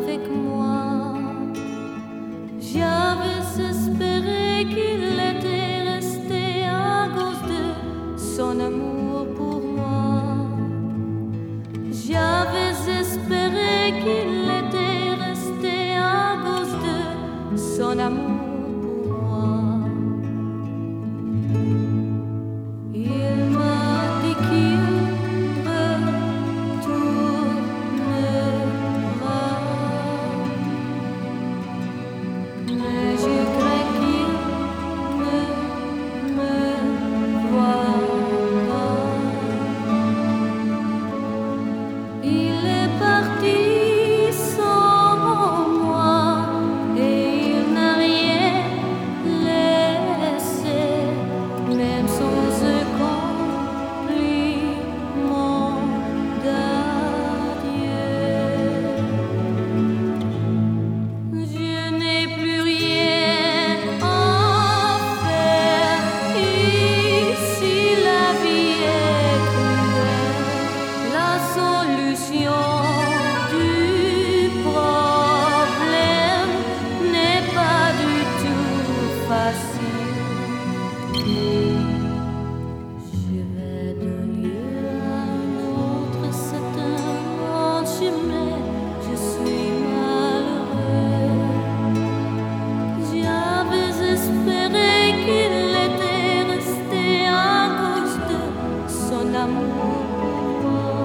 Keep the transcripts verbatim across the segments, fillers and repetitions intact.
avec moi. J'avais espéré qu'il était resté à cause de son amour pour moi. J'avais espéré qu'il était resté à cause de son amour pour moi. Il m'a dit qu'il mais je crains qu'il ne me voie pas. Il est parti sans moi et il n'a rien laissé, même sans compliment d'adieu. Je n'ai plus rien à faire ici, la vie est cruelle. La solution du problème n'est pas du tout facile. Je vais d'un lieu à un autre, c'est un long chemin, je suis malheureux. J'avais espéré qu'il était resté à cause de son amour pour moi.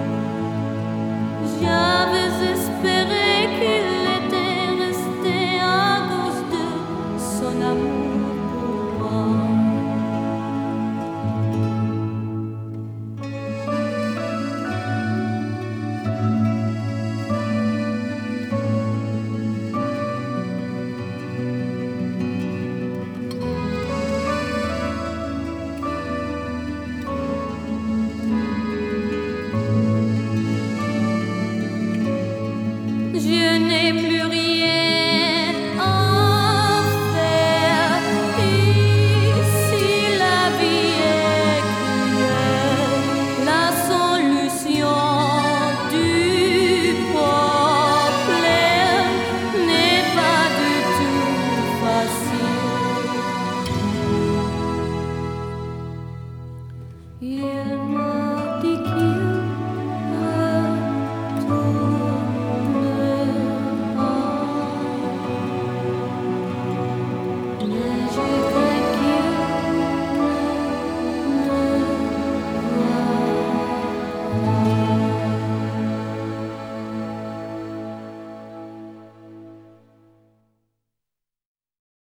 J'avais espéré qu'il était resté à cause de son amour pour moi. Je n'ai plus rien à faire ici, la vie est cruelle. La solution du problème n'est pas du tout facile. Il